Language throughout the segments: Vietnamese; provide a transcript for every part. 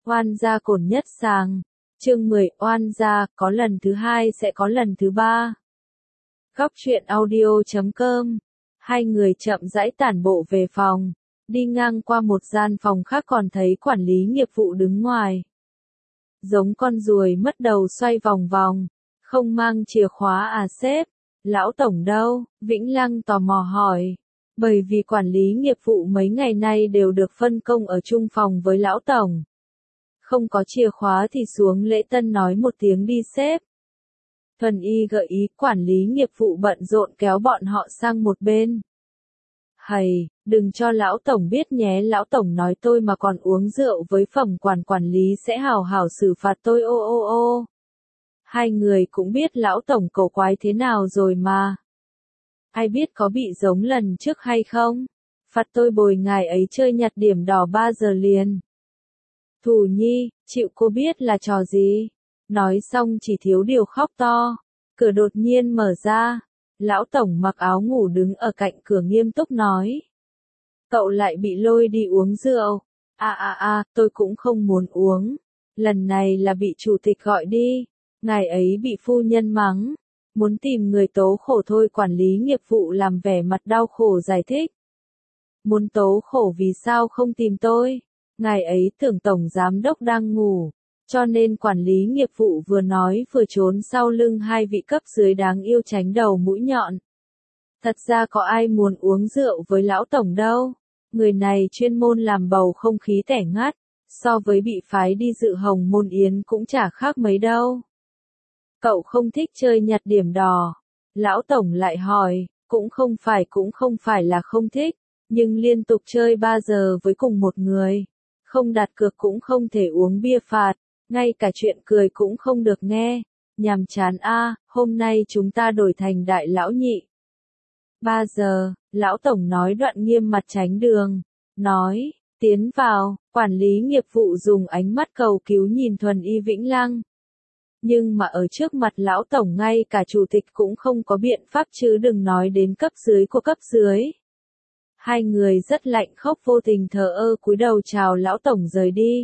Oan gia cổn nhất sàng. Chương 10 oan gia, có lần thứ hai sẽ có lần thứ ba. Góc truyện audio.com. Hai người chậm rãi tản bộ về phòng. Đi ngang qua một gian phòng khác còn thấy quản lý nghiệp vụ đứng ngoài. Giống con ruồi mất đầu xoay vòng vòng. Không mang chìa khóa à sếp? Lão tổng đâu? Vĩnh Lăng tò mò hỏi. Bởi vì quản lý nghiệp vụ mấy ngày nay đều được phân công ở chung phòng với lão tổng. Không có chìa khóa thì xuống lễ tân nói một tiếng đi sếp. Thuần Y gợi ý quản lý nghiệp vụ bận rộn kéo bọn họ sang một bên. Hầy, đừng cho lão tổng biết nhé, lão tổng nói tôi mà còn uống rượu với phẩm quản lý sẽ hào hào xử phạt tôi ô ô ô. Hai người cũng biết lão tổng cầu quái thế nào rồi mà. Ai biết có bị giống lần trước hay không? Phạt tôi bồi ngài ấy chơi nhặt điểm đỏ 3 giờ liền. Thù Nhi, chịu cô biết là trò gì? Nói xong chỉ thiếu điều khóc to. Cửa đột nhiên mở ra. Lão tổng mặc áo ngủ đứng ở cạnh cửa nghiêm túc nói. Cậu lại bị lôi đi uống rượu. Tôi cũng không muốn uống. Lần này là bị chủ tịch gọi đi. Ngài ấy bị phu nhân mắng. Muốn tìm người tố khổ thôi, quản lý nghiệp vụ làm vẻ mặt đau khổ giải thích. Muốn tố khổ vì sao không tìm tôi? Ngài ấy tưởng tổng giám đốc đang ngủ. Cho nên quản lý nghiệp vụ vừa nói vừa trốn sau lưng hai vị cấp dưới đáng yêu tránh đầu mũi nhọn. Thật ra có ai muốn uống rượu với lão tổng đâu. Người này chuyên môn làm bầu không khí tẻ ngắt. So với bị phái đi dự hồng môn yến cũng chả khác mấy đâu. Cậu không thích chơi nhặt điểm đỏ. Lão tổng lại hỏi, cũng không phải là không thích, nhưng liên tục chơi 3 giờ với cùng một người. Không đặt cược cũng không thể uống bia phạt, ngay cả chuyện cười cũng không được nghe. Nhàm chán a, hôm nay chúng ta đổi thành đại lão nhị. 3 giờ, lão tổng nói đoạn nghiêm mặt tránh đường. Nói, tiến vào, quản lý nghiệp vụ dùng ánh mắt cầu cứu nhìn Thuần Y Vĩnh Lăng. Nhưng mà ở trước mặt lão tổng ngay cả chủ tịch cũng không có biện pháp chứ đừng nói đến cấp dưới của cấp dưới. Hai người rất lạnh khóc vô tình thờ ơ cúi đầu chào lão tổng rời đi.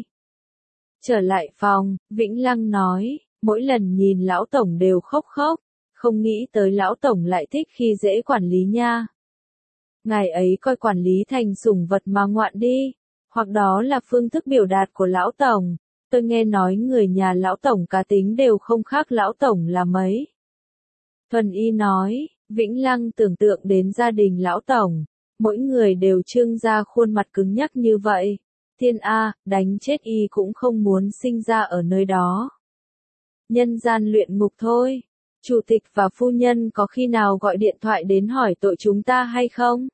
Trở lại phòng, Vĩnh Lăng nói, mỗi lần nhìn lão tổng đều khóc, không nghĩ tới lão tổng lại thích khi dễ quản lý nha. Ngài ấy coi quản lý thành sủng vật mà ngoạn đi, hoặc đó là phương thức biểu đạt của lão tổng. Tôi nghe nói người nhà lão tổng cá tính đều không khác lão tổng là mấy. Thuần Y nói, Vĩnh Lăng tưởng tượng đến gia đình lão tổng, mỗi người đều trưng ra khuôn mặt cứng nhắc như vậy. Thiên A, đánh chết y cũng không muốn sinh ra ở nơi đó. Nhân gian luyện ngục thôi. Chủ tịch và phu nhân có khi nào gọi điện thoại đến hỏi tội chúng ta hay không?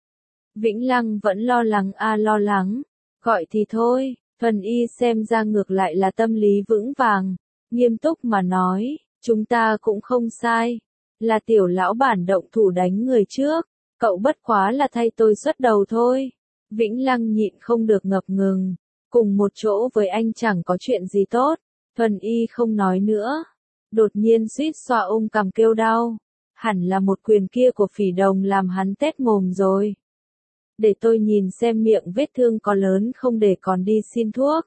Vĩnh Lăng vẫn lo lắng. Gọi thì thôi. Thuần Y xem ra ngược lại là tâm lý vững vàng, nghiêm túc mà nói, chúng ta cũng không sai, là tiểu lão bản động thủ đánh người trước, cậu bất quá là thay tôi xuất đầu thôi. Vĩnh Lăng nhịn không được ngập ngừng, cùng một chỗ với anh chẳng có chuyện gì tốt. Thuần Y không nói nữa, đột nhiên suýt xoa ôm cằm kêu đau, hẳn là một quyền kia của Phỉ Đồng làm hắn tét mồm rồi. Để tôi nhìn xem miệng vết thương có lớn không để còn đi xin thuốc.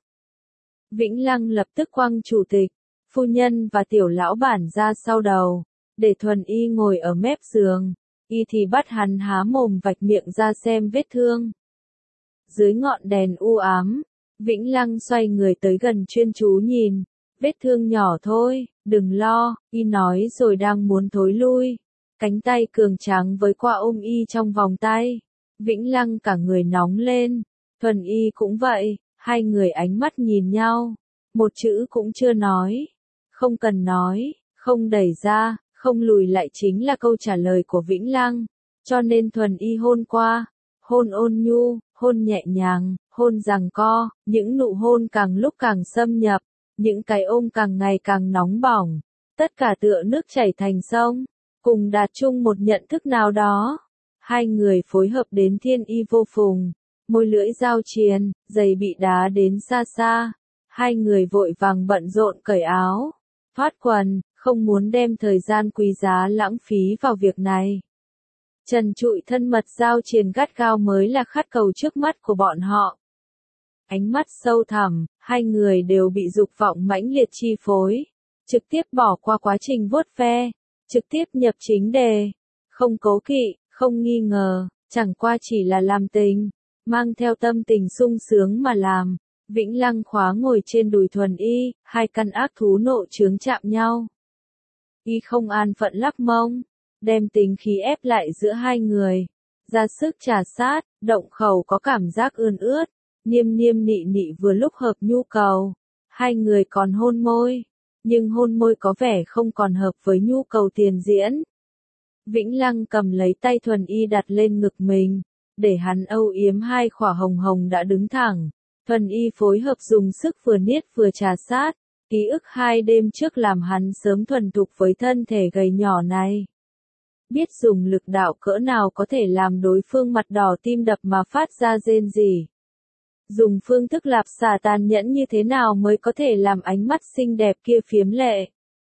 Vĩnh Lăng lập tức quăng chủ tịch, phu nhân và tiểu lão bản ra sau đầu, để Thuần Y ngồi ở mép giường, y thì bắt hắn há mồm vạch miệng ra xem vết thương. Dưới ngọn đèn u ám, Vĩnh Lăng xoay người tới gần chuyên chú nhìn, vết thương nhỏ thôi, đừng lo, y nói rồi đang muốn thối lui. Cánh tay cường tráng với qua ôm y trong vòng tay. Vĩnh Lăng cả người nóng lên, Thuần Y cũng vậy, hai người ánh mắt nhìn nhau, một chữ cũng chưa nói. Không cần nói, không đẩy ra, không lùi lại chính là câu trả lời của Vĩnh Lăng, cho nên Thuần Y hôn qua, hôn ôn nhu, hôn nhẹ nhàng, hôn giằng co, những nụ hôn càng lúc càng xâm nhập, những cái ôm càng ngày càng nóng bỏng, tất cả tựa nước chảy thành sông, cùng đạt chung một nhận thức nào đó. Hai người phối hợp đến thiên y vô phùng, môi lưỡi giao triền, giày bị đá đến xa xa. Hai người vội vàng bận rộn cởi áo, thoát quần, không muốn đem thời gian quý giá lãng phí vào việc này. Trần trụi thân mật giao triền gắt gao mới là khát cầu trước mắt của bọn họ. Ánh mắt sâu thẳm, hai người đều bị dục vọng mãnh liệt chi phối. Trực tiếp bỏ qua quá trình vuốt ve, trực tiếp nhập chính đề. Không cố kỵ, không nghi ngờ, chẳng qua chỉ là làm tình, mang theo tâm tình sung sướng mà làm. Vĩnh Lăng khóa ngồi trên đùi Thuần Y, hai căn ác thú nộ chướng chạm nhau. Y không an phận lắc mông, đem tính khí ép lại giữa hai người. Ra sức trà sát, động khẩu có cảm giác ươn ướt, niêm niêm nị nị vừa lúc hợp nhu cầu. Hai người còn hôn môi, nhưng hôn môi có vẻ không còn hợp với nhu cầu tiền diễn. Vĩnh Lăng cầm lấy tay Thuần Y đặt lên ngực mình, để hắn âu yếm hai khỏa hồng hồng đã đứng thẳng. Thuần Y phối hợp dùng sức vừa niết vừa trà sát, ký ức 2 đêm trước làm hắn sớm thuần thục với thân thể gầy nhỏ này. Biết dùng lực đạo cỡ nào có thể làm đối phương mặt đỏ tim đập mà phát ra rên rỉ. Dùng phương thức lạp xà tàn nhẫn như thế nào mới có thể làm ánh mắt xinh đẹp kia phiếm lệ.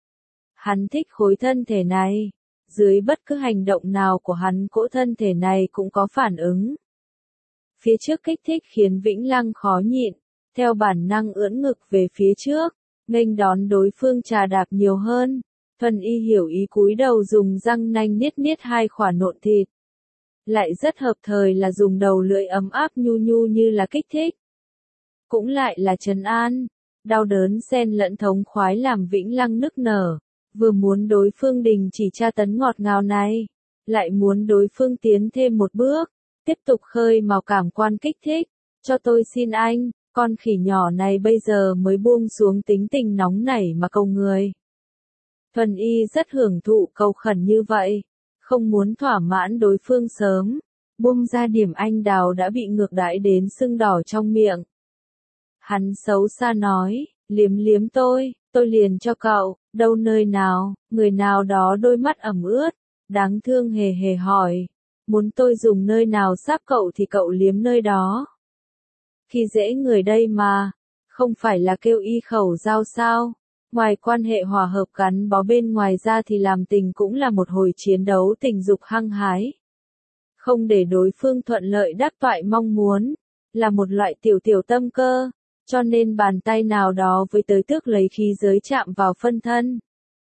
Hắn thích khối thân thể này. Dưới bất cứ hành động nào của hắn cỗ thân thể này cũng có phản ứng. Phía trước kích thích khiến Vĩnh Lăng khó nhịn, theo bản năng ưỡn ngực về phía trước, nghênh đón đối phương trà đạp nhiều hơn. Thuần Y hiểu ý cúi đầu dùng răng nanh niết niết hai khỏa nộn thịt. Lại rất hợp thời là dùng đầu lưỡi ấm áp nhu nhu như là kích thích. Cũng lại là trấn an, đau đớn xen lẫn thống khoái làm Vĩnh Lăng nức nở. Vừa muốn đối phương đình chỉ tra tấn ngọt ngào này, lại muốn đối phương tiến thêm một bước, tiếp tục khơi mào cảm quan kích thích. Cho tôi xin anh, con khỉ nhỏ này bây giờ mới buông xuống tính tình nóng nảy mà cầu người. Thuần Y rất hưởng thụ cầu khẩn như vậy, không muốn thỏa mãn đối phương sớm, buông ra điểm anh đào đã bị ngược đãi đến sưng đỏ trong miệng. Hắn xấu xa nói, liếm liếm tôi liền cho cậu, đâu nơi nào, người nào đó đôi mắt ẩm ướt, đáng thương hề hề hỏi, muốn tôi dùng nơi nào sáp cậu thì cậu liếm nơi đó. Khi dễ người đây mà, không phải là kêu y khẩu giao sao, ngoài quan hệ hòa hợp gắn bó bên ngoài ra thì làm tình cũng là một hồi chiến đấu tình dục hăng hái. Không để đối phương thuận lợi đắc toại mong muốn, là một loại tiểu tiểu tâm cơ. Cho nên bàn tay nào đó với tới tước lấy khí giới chạm vào phân thân.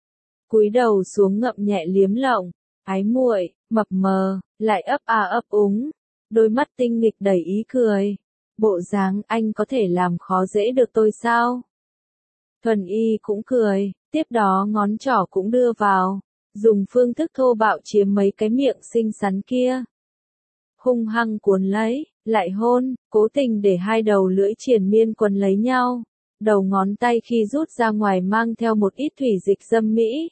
Cúi đầu xuống ngậm nhẹ liếm lộng, ái muội, mập mờ, lại ấp ấp úng, đôi mắt tinh nghịch đầy ý cười. Bộ dáng anh có thể làm khó dễ được tôi sao? Thuần Y cũng cười, tiếp đó ngón trỏ cũng đưa vào, dùng phương thức thô bạo chiếm mấy cái miệng xinh xắn kia. Hung hăng cuốn lấy, lại hôn, cố tình để hai đầu lưỡi triền miên quấn lấy nhau. Đầu ngón tay khi rút ra ngoài mang theo một ít thủy dịch dâm mỹ.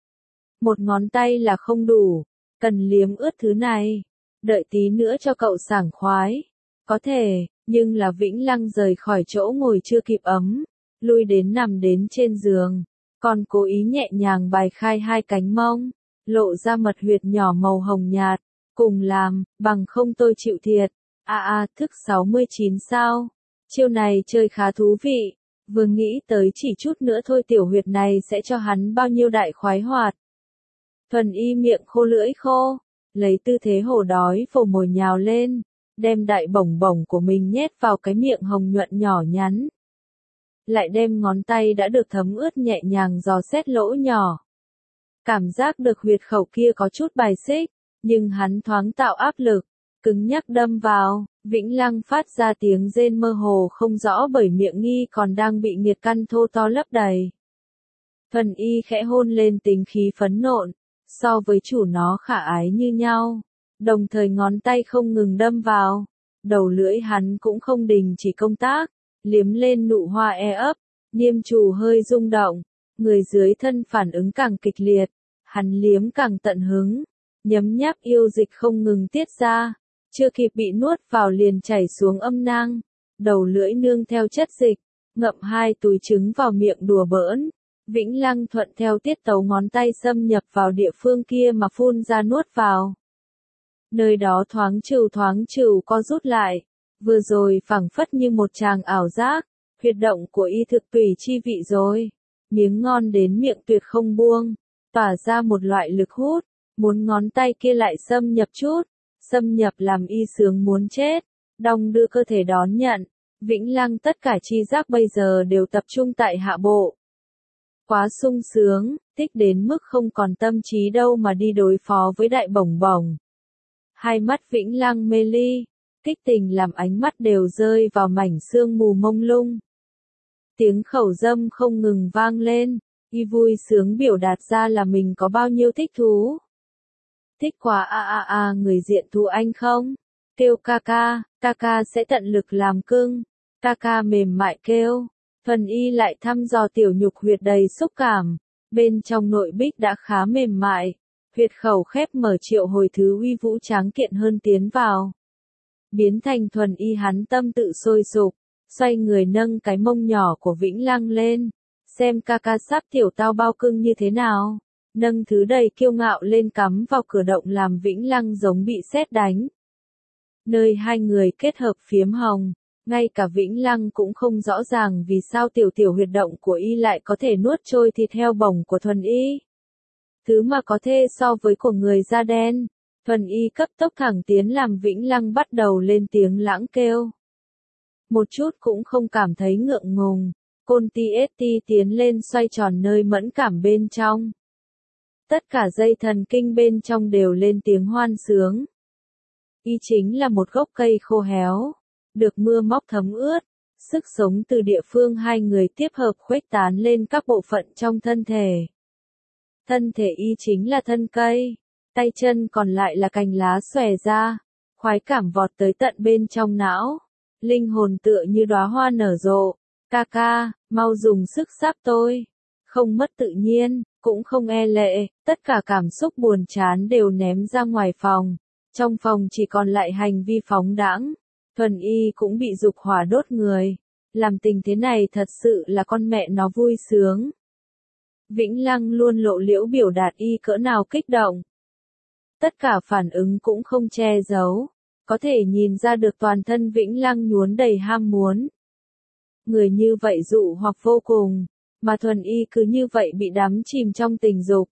Một ngón tay là không đủ, cần liếm ướt thứ này. Đợi tí nữa cho cậu sảng khoái. Có thể, nhưng là Vĩnh Lăng rời khỏi chỗ ngồi chưa kịp ấm, lui đến nằm đến trên giường, còn cố ý nhẹ nhàng bài khai hai cánh mông, lộ ra mật huyệt nhỏ màu hồng nhạt. Cùng làm, bằng không tôi chịu thiệt. Thức 69 sao? Chiêu này chơi khá thú vị. Vừa nghĩ tới chỉ chút nữa thôi tiểu huyệt này sẽ cho hắn bao nhiêu đại khoái hoạt. Thuần Y miệng khô lưỡi khô, lấy tư thế hổ đói phồ mồi nhào lên, đem đại bổng bổng của mình nhét vào cái miệng hồng nhuận nhỏ nhắn. Lại đem ngón tay đã được thấm ướt nhẹ nhàng dò xét lỗ nhỏ. Cảm giác được huyệt khẩu kia có chút bài xích. Nhưng hắn thoáng tạo áp lực, cứng nhắc đâm vào, Vĩnh Lăng phát ra tiếng rên mơ hồ không rõ bởi miệng nghi còn đang bị nghiệt căn thô to lấp đầy. Thuần Y khẽ hôn lên tính khí phấn nộn, so với chủ nó khả ái như nhau, đồng thời ngón tay không ngừng đâm vào, đầu lưỡi hắn cũng không đình chỉ công tác, liếm lên nụ hoa ấp, niêm trù hơi rung động, người dưới thân phản ứng càng kịch liệt, hắn liếm càng tận hứng. Nhấm nháp yêu dịch không ngừng tiết ra, chưa kịp bị nuốt vào liền chảy xuống âm nang, đầu lưỡi nương theo chất dịch, ngậm hai túi trứng vào miệng đùa bỡn. Vĩnh Lăng thuận theo tiết tấu ngón tay xâm nhập vào địa phương kia mà phun ra nuốt vào. Nơi đó thoáng trừu co rút lại, vừa rồi phảng phất như một tràng ảo giác, huyệt động của y thực tùy chi vị rồi, miếng ngon đến miệng tuyệt không buông, tỏa ra một loại lực hút. Muốn ngón tay kia lại xâm nhập chút, xâm nhập làm y sướng muốn chết, đong đưa cơ thể đón nhận, Vĩnh Lăng tất cả chi giác bây giờ đều tập trung tại hạ bộ. Quá sung sướng, thích đến mức không còn tâm trí đâu mà đi đối phó với đại bổng bổng. Hai mắt Vĩnh Lăng mê ly, kích tình làm ánh mắt đều rơi vào mảnh sương mù mông lung. Tiếng khẩu dâm không ngừng vang lên, y vui sướng biểu đạt ra là mình có bao nhiêu thích thú. Thích quá người diện thú anh không? Kêu ca ca sẽ tận lực làm cưng. Ca mềm mại kêu. Thuần y lại thăm dò tiểu nhục huyệt đầy xúc cảm. Bên trong nội bích đã khá mềm mại. Huyệt khẩu khép mở triệu hồi thứ uy vũ tráng kiện hơn tiến vào. Biến thành thuần y hắn tâm tự sôi sục. Xoay người nâng cái mông nhỏ của Vĩnh Lăng lên. Xem ca sắp tiểu tao bao cưng như thế nào. Nâng thứ đầy kiêu ngạo lên cắm vào cửa động làm Vĩnh Lăng giống bị sét đánh. Nơi hai người kết hợp phiếm hồng, ngay cả Vĩnh Lăng cũng không rõ ràng vì sao tiểu huyệt động của y lại có thể nuốt trôi thịt heo bổng của thuần y. Thứ mà có thể so với của người da đen, thuần y cấp tốc thẳng tiến làm Vĩnh Lăng bắt đầu lên tiếng lãng kêu. Một chút cũng không cảm thấy ngượng ngùng, côn ti tiến lên xoay tròn nơi mẫn cảm bên trong. Tất cả dây thần kinh bên trong đều lên tiếng hoan sướng. Y chính là một gốc cây khô héo, được mưa móc thấm ướt, sức sống từ địa phương hai người tiếp hợp khuếch tán lên các bộ phận trong thân thể. Thân thể y chính là thân cây, tay chân còn lại là cành lá xòe ra, khoái cảm vọt tới tận bên trong não, linh hồn tựa như đóa hoa nở rộ. Ca, mau dùng sức sáp tôi, không mất tự nhiên, cũng không e lệ, tất cả cảm xúc buồn chán đều ném ra ngoài phòng. Trong phòng chỉ còn lại hành vi phóng đãng. Thuần y cũng bị dục hỏa đốt người. Làm tình thế này thật sự là con mẹ nó vui sướng. Vĩnh Lăng luôn lộ liễu biểu đạt y cỡ nào kích động. Tất cả phản ứng cũng không che giấu. Có thể nhìn ra được toàn thân Vĩnh Lăng nhuốm đầy ham muốn. Người như vậy dụ hoặc vô cùng. Mà thuần y cứ như vậy bị đắm chìm trong tình dục.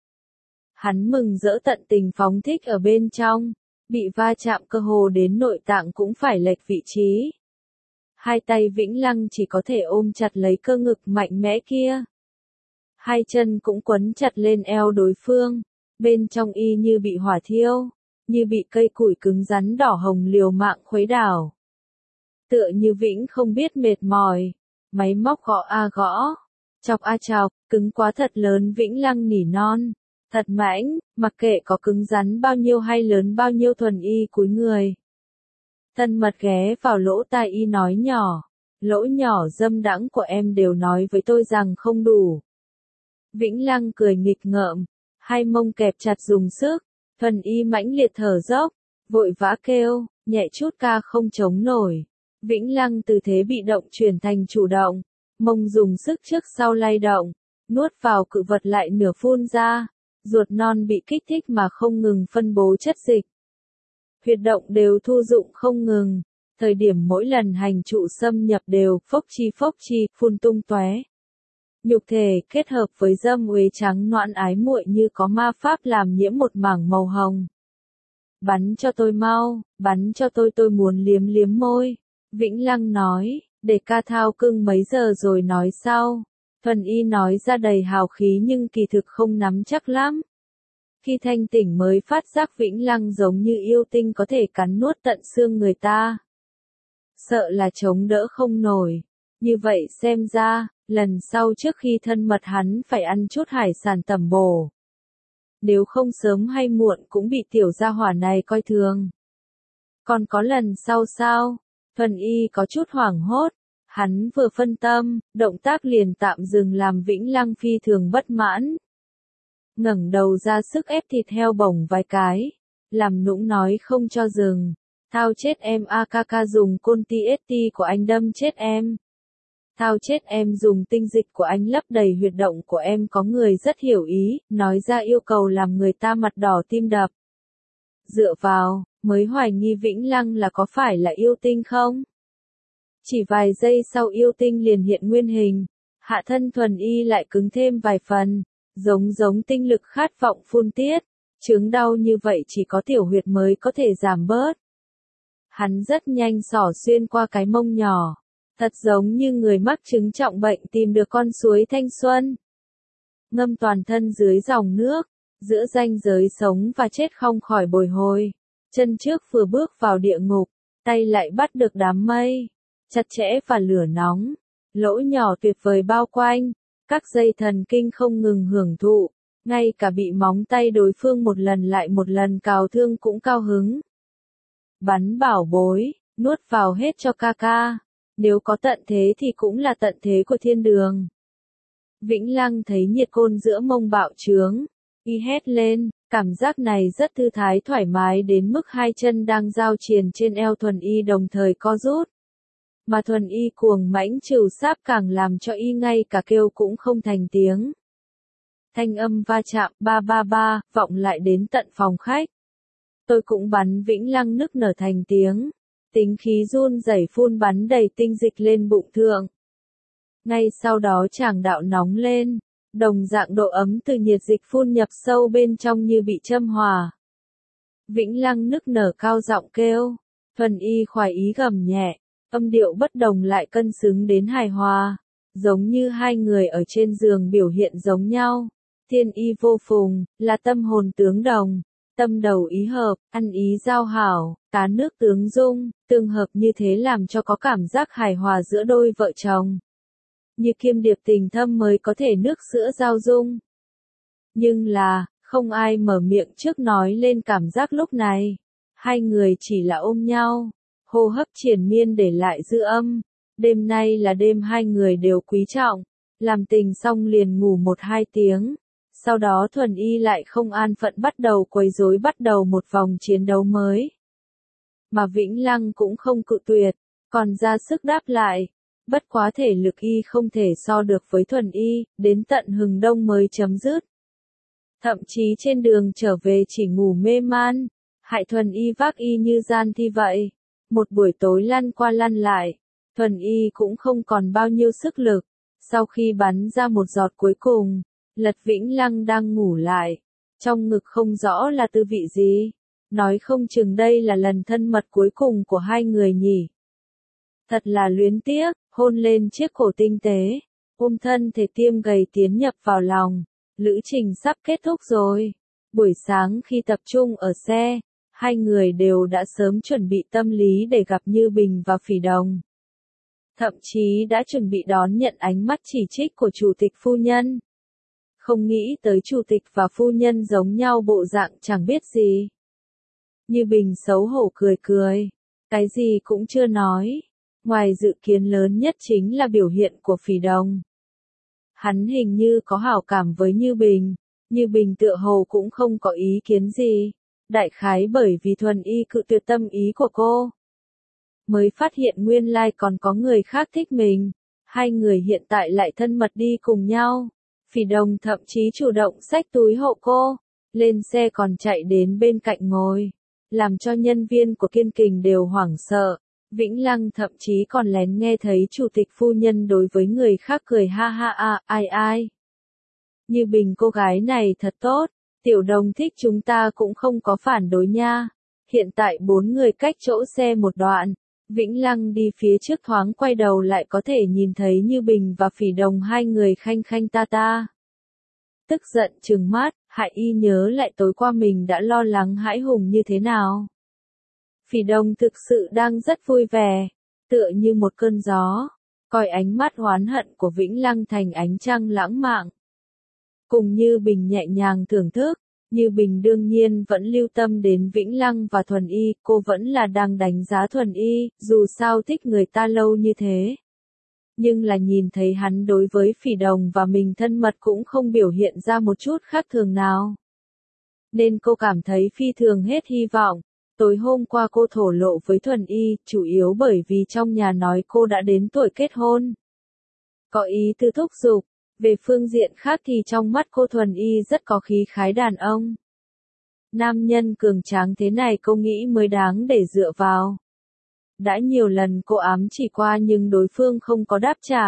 Hắn mừng rỡ tận tình phóng thích ở bên trong. Bị va chạm cơ hồ đến nội tạng cũng phải lệch vị trí. Hai tay Vĩnh Lăng chỉ có thể ôm chặt lấy cơ ngực mạnh mẽ kia. Hai chân cũng quấn chặt lên eo đối phương. Bên trong y như bị hỏa thiêu, như bị cây củi cứng rắn đỏ hồng liều mạng khuấy đảo. Tựa như Vĩnh không biết mệt mỏi. Máy móc gõ, chọc chọc, cứng quá thật lớn Vĩnh Lăng nỉ non. Thật mãnh, mặc kệ có cứng rắn bao nhiêu hay lớn bao nhiêu thuần y cúi người. Thân mật ghé vào lỗ tai y nói nhỏ, lỗ nhỏ dâm đãng của em đều nói với tôi rằng không đủ. Vĩnh Lăng cười nghịch ngợm, hai mông kẹp chặt dùng sức, thuần y mãnh liệt thở dốc, vội vã kêu, nhẹ chút ca không chống nổi. Vĩnh Lăng từ thế bị động chuyển thành chủ động, mông dùng sức trước sau lay động, nuốt vào cự vật lại nửa phun ra. Ruột non bị kích thích mà không ngừng phân bố chất dịch. Huyệt động đều thu dụng không ngừng. Thời điểm mỗi lần hành trụ xâm nhập đều phốc chi, phun tung tóe. Nhục thể kết hợp với dâm uế trắng noãn ái muội như có ma pháp làm nhiễm một mảng màu hồng. Bắn cho tôi mau, bắn cho tôi muốn liếm môi. Vĩnh Lăng nói, để ca thao cưng mấy giờ rồi nói sau. Thuần y nói ra đầy hào khí nhưng kỳ thực không nắm chắc lắm. Khi thanh tỉnh mới phát giác Vĩnh Lăng giống như yêu tinh có thể cắn nuốt tận xương người ta. Sợ là chống đỡ không nổi. Như vậy xem ra, lần sau trước khi thân mật hắn phải ăn chút hải sản tẩm bổ. Nếu không sớm hay muộn cũng bị tiểu gia hỏa này coi thường. Còn có lần sau sao? Thuần y có chút hoảng hốt. Hắn vừa phân tâm, động tác liền tạm dừng làm Vĩnh Lăng phi thường bất mãn. Ngẩng đầu ra sức ép thịt heo bổng vài cái, làm nũng nói không cho dừng. Thao chết em ca dùng côn ti của anh đâm chết em. Thao chết em dùng tinh dịch của anh lấp đầy huyệt động của em. Có người rất hiểu ý, nói ra yêu cầu làm người ta mặt đỏ tim đập. Dựa vào, mới hoài nghi Vĩnh Lăng là có phải là yêu tinh không? Chỉ vài giây sau yêu tinh liền hiện nguyên hình, hạ thân thuần y lại cứng thêm vài phần, giống tinh lực khát vọng phun tiết, chứng đau như vậy chỉ có tiểu huyệt mới có thể giảm bớt. Hắn rất nhanh xỏ xuyên qua cái mông nhỏ, Thật giống như người mắc chứng trọng bệnh tìm được con suối thanh xuân. Ngâm toàn thân dưới dòng nước, giữa ranh giới sống và chết không khỏi bồi hồi. Chân trước vừa bước vào địa ngục, tay lại bắt được đám mây, chặt chẽ và lửa nóng. Lỗ nhỏ tuyệt vời bao quanh, các dây thần kinh không ngừng hưởng thụ, ngay cả bị móng tay đối phương một lần lại một lần cào thương cũng cao hứng. Bắn bảo bối, nuốt vào hết cho ca ca. Nếu có tận thế thì cũng là tận thế của thiên đường. Vĩnh Lăng thấy nhiệt côn giữa mông bạo trướng, y hét lên, cảm giác này rất thư thái thoải mái đến mức hai chân đang giao triền trên eo Thuần Y đồng thời co rút. Mà Thuần Y cuồng mãnh trừu sáp càng làm cho y ngay cả kêu cũng không thành tiếng. Thanh âm va chạm ba ba ba, vọng lại đến tận phòng khách. Tôi cũng bắn. Vĩnh Lăng nức nở thành tiếng. Tính khí run rẩy phun bắn đầy tinh dịch lên bụng thượng. Ngay sau đó tràng đạo nóng lên, đồng dạng độ ấm từ nhiệt dịch phun nhập sâu bên trong như bị châm hỏa. Vĩnh Lăng nức nở cao giọng kêu, Thuần Y khoái ý gầm nhẹ, âm điệu bất đồng lại cân xứng đến hài hòa, giống như hai người ở trên giường biểu hiện giống nhau. Thiên y vô phùng, là tâm hồn tướng đồng. Tâm đầu ý hợp, ăn ý giao hảo, cá nước tướng dung, tương hợp như thế làm cho có cảm giác hài hòa giữa đôi vợ chồng. Như kim điệp tình thâm mới có thể nước sữa giao dung. Nhưng là, không ai mở miệng trước nói lên cảm giác lúc này. Hai người chỉ là ôm nhau, hô hấp triền miên để lại dư âm. Đêm nay là đêm hai người đều quý trọng, làm tình xong liền ngủ 1-2 tiếng. Sau đó Thuần Y lại không an phận bắt đầu quấy rối, bắt đầu một vòng chiến đấu mới. Mà Vĩnh Lăng cũng không cự tuyệt, còn ra sức đáp lại. Bất quá thể lực y không thể so được với Thuần Y, đến tận hừng đông mới chấm dứt. Thậm chí trên đường trở về chỉ ngủ mê man, hại Thuần Y vác y như gian thi vậy. Một buổi tối lăn qua lăn lại, Thuần Y cũng không còn bao nhiêu sức lực. Sau khi bắn ra một giọt cuối cùng, lật Vĩnh Lăng đang ngủ lại, trong ngực không rõ là tư vị gì, nói không chừng đây là lần thân mật cuối cùng của hai người nhỉ. Thật là luyến tiếc, hôn lên chiếc cổ tinh tế, ôm thân thể tiêm gầy tiến nhập vào lòng, lữ trình sắp kết thúc rồi. Buổi sáng khi tập trung ở xe, hai người đều đã sớm chuẩn bị tâm lý để gặp Như Bình và Phỉ Đồng. Thậm chí đã chuẩn bị đón nhận ánh mắt chỉ trích của chủ tịch phu nhân. Không nghĩ tới chủ tịch và phu nhân giống nhau bộ dạng chẳng biết gì. Như Bình xấu hổ cười cười, cái gì cũng chưa nói. Ngoài dự kiến lớn nhất chính là biểu hiện của Phỉ Đồng. Hắn hình như có hảo cảm với Như Bình tựa hồ cũng không có ý kiến gì. Đại khái bởi vì Thuần Y cự tuyệt tâm ý của cô, mới phát hiện nguyên lai còn có người khác thích mình. Hai người hiện tại lại thân mật đi cùng nhau. Phỉ Đồng thậm chí chủ động xách túi hộ cô, lên xe còn chạy đến bên cạnh ngồi, làm cho nhân viên của Kiên Kình đều hoảng sợ. Vĩnh Lăng thậm chí còn lén nghe thấy chủ tịch phu nhân đối với người khác cười ha ha a, ai. Như Bình cô gái này thật tốt, Tiểu Đồng thích chúng ta cũng không có phản đối nha. Hiện tại 4 người cách chỗ xe một đoạn. Vĩnh Lăng đi phía trước thoáng quay đầu lại có thể nhìn thấy Như Bình và Phỉ Đồng hai người khanh khanh ta ta. Tức giận trừng mắt, hại y nhớ lại tối qua mình đã lo lắng hãi hùng như thế nào. Phỉ Đồng thực sự đang rất vui vẻ, tựa như một cơn gió, coi ánh mắt oán hận của Vĩnh Lăng thành ánh trăng lãng mạn. Cùng Như Bình nhẹ nhàng thưởng thức, Như Bình đương nhiên vẫn lưu tâm đến Vĩnh Lăng và Thuần Y, cô vẫn là đang đánh giá Thuần Y, dù sao thích người ta lâu như thế. Nhưng là nhìn thấy hắn đối với Phỉ Đồng và mình thân mật cũng không biểu hiện ra một chút khác thường nào. Nên cô cảm thấy phi thường hết hy vọng. Tối hôm qua cô thổ lộ với Thuần Y, chủ yếu bởi vì trong nhà nói cô đã đến tuổi kết hôn. Có ý tư thúc giục. Về phương diện khác thì trong mắt cô Thuần Y rất có khí khái đàn ông. Nam nhân cường tráng thế này cô nghĩ mới đáng để dựa vào. Đã nhiều lần cô ám chỉ qua nhưng đối phương không có đáp trả.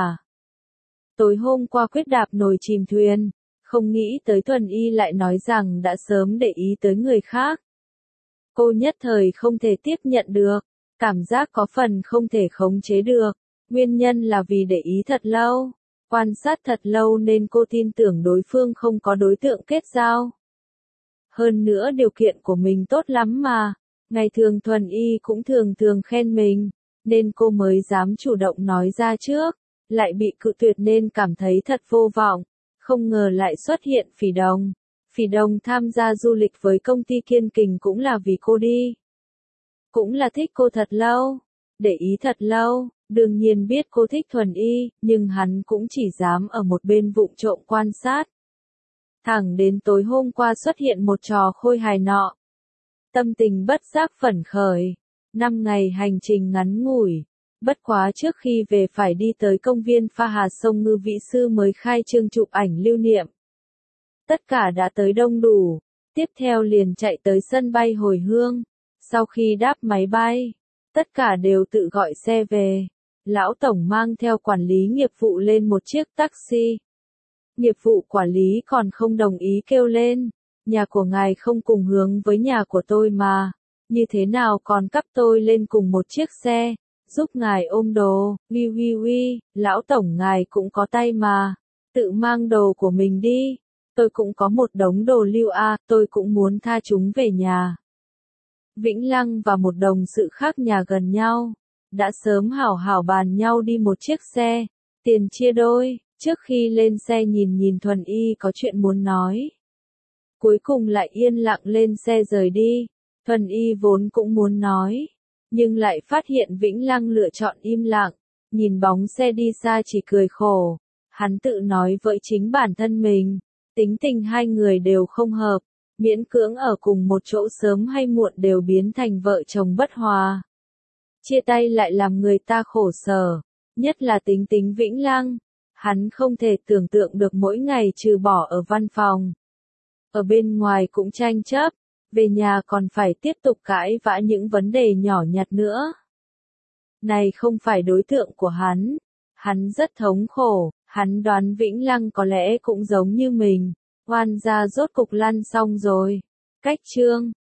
Tối hôm qua quyết đạp nồi chìm thuyền, không nghĩ tới Thuần Y lại nói rằng đã sớm để ý tới người khác. Cô nhất thời không thể tiếp nhận được, cảm giác có phần không thể khống chế được. Nguyên nhân là vì để ý thật lâu, quan sát thật lâu nên cô tin tưởng đối phương không có đối tượng kết giao. Hơn nữa điều kiện của mình tốt lắm mà, ngày thường Thuần Y cũng thường thường khen mình, nên cô mới dám chủ động nói ra trước, lại bị cự tuyệt nên cảm thấy thật vô vọng, không ngờ lại xuất hiện Phỉ Đồng. Phỉ Đồng tham gia du lịch với công ty Kiên Kình cũng là vì cô đi. Cũng là thích cô thật lâu, để ý thật lâu, đương nhiên biết cô thích Thuần Y, nhưng hắn cũng chỉ dám ở một bên vụng trộm quan sát. Thẳng đến tối hôm qua xuất hiện một trò khôi hài nọ. Tâm tình bất giác phấn khởi, 5 ngày hành trình ngắn ngủi, bất quá trước khi về phải đi tới công viên Pha Hà sông Ngư Vĩ Sư mới khai trương chụp ảnh lưu niệm. Tất cả đã tới đông đủ, tiếp theo liền chạy tới sân bay hồi hương, sau khi đáp máy bay, tất cả đều tự gọi xe về. Lão Tổng mang theo quản lý nghiệp vụ lên một chiếc taxi. Nghiệp vụ quản lý còn không đồng ý kêu lên, nhà của ngài không cùng hướng với nhà của tôi mà, như thế nào còn cắp tôi lên cùng một chiếc xe, giúp ngài ôm đồ, uy, lão tổng ngài cũng có tay mà, tự mang đồ của mình đi, tôi cũng có một đống đồ lưu tôi cũng muốn tha chúng về nhà. Vĩnh Lăng và một đồng sự khác nhà gần nhau, đã sớm hảo hảo bàn nhau đi một chiếc xe, tiền chia đôi. Trước khi lên xe nhìn Thuần Y có chuyện muốn nói. Cuối cùng lại yên lặng lên xe rời đi. Thuần Y vốn cũng muốn nói, nhưng lại phát hiện Vĩnh Lăng lựa chọn im lặng, nhìn bóng xe đi xa chỉ cười khổ. Hắn tự nói với chính bản thân mình, tính tình hai người đều không hợp, miễn cưỡng ở cùng một chỗ sớm hay muộn đều biến thành vợ chồng bất hòa. Chia tay lại làm người ta khổ sở, nhất là tính Vĩnh Lăng. Hắn không thể tưởng tượng được mỗi ngày trừ bỏ ở văn phòng. Ở bên ngoài cũng tranh chấp, về nhà còn phải tiếp tục cãi vã những vấn đề nhỏ nhặt nữa. Này không phải đối tượng của hắn rất thống khổ, hắn đoán Vĩnh Lăng có lẽ cũng giống như mình, oan gia rốt cục lăn xong rồi. Cách chương